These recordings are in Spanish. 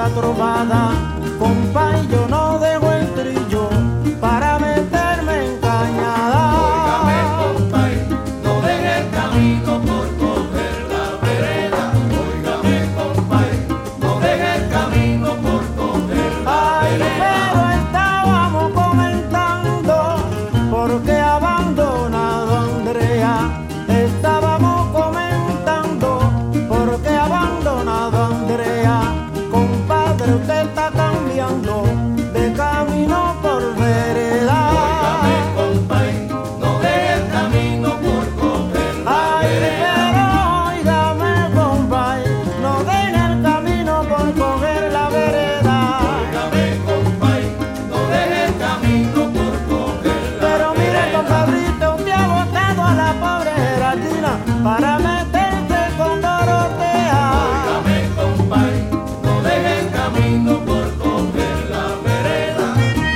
esta trovada, compay, yo no dejo el trillo para meterme en cañada. Óigame, compay, no deje el camino por coger la vereda. Óigame, compay, no deje el camino por coger la Ay, vereda. pero estábamos comentando por qué ha abandonado a Andrea. Estábamos comentando por qué ha abandonado a Andrea. Compadre, usted está cambiando de camino por vereda. Óigame, compay, no deje el camino por coger la Ay, vereda. pero óigame, compay, no deje el camino por coger la vereda. Óigame, compay, no deje el camino por coger la Pero mire, vereda. compadrito, usted ha botado a la pobre Geraldina para meterse con Dorotea. Óigame, compay, no deje el camino por coger la vereda.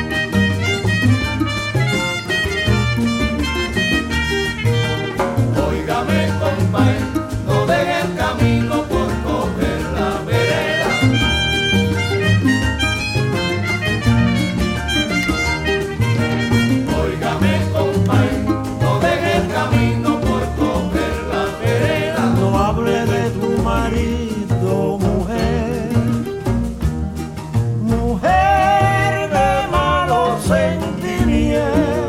Óigame, compay, no deje el camino por coger la vereda. Óigame, compay, no deje el camino por coger la vereda. No hable de tu marido, mujer, mujer de malos sentimientos.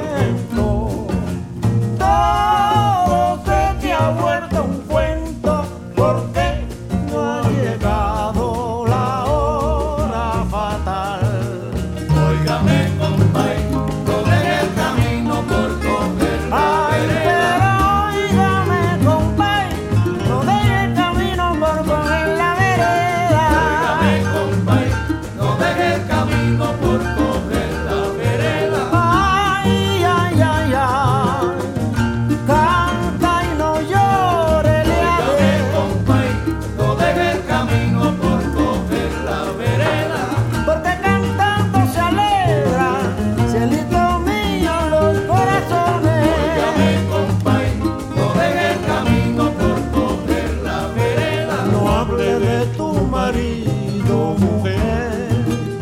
Todo se te ha vuelto un cuento porque no ha llegado la hora fatal. Óigame, compay, no deje el camino por coger la Ay, vereda. pero óigame, compay, no deje el camino por coger la vereda. Óigame, compay, no deje el camino por coger la vereda. Ay, ay, ay, ay, canta y no llore, Óigame, le compay, no deje el camino por coger la vereda. porque cantando se alegra, cielito mío, los corazones. Óigame, compay, no deje el camino por coger la vereda. No hable de tu marido, mujer,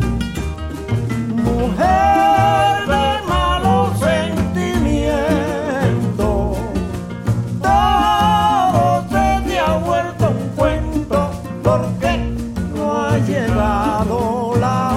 mujer de malos sentimientos. Todo se te ha vuelto un cuento porque no ha llegado la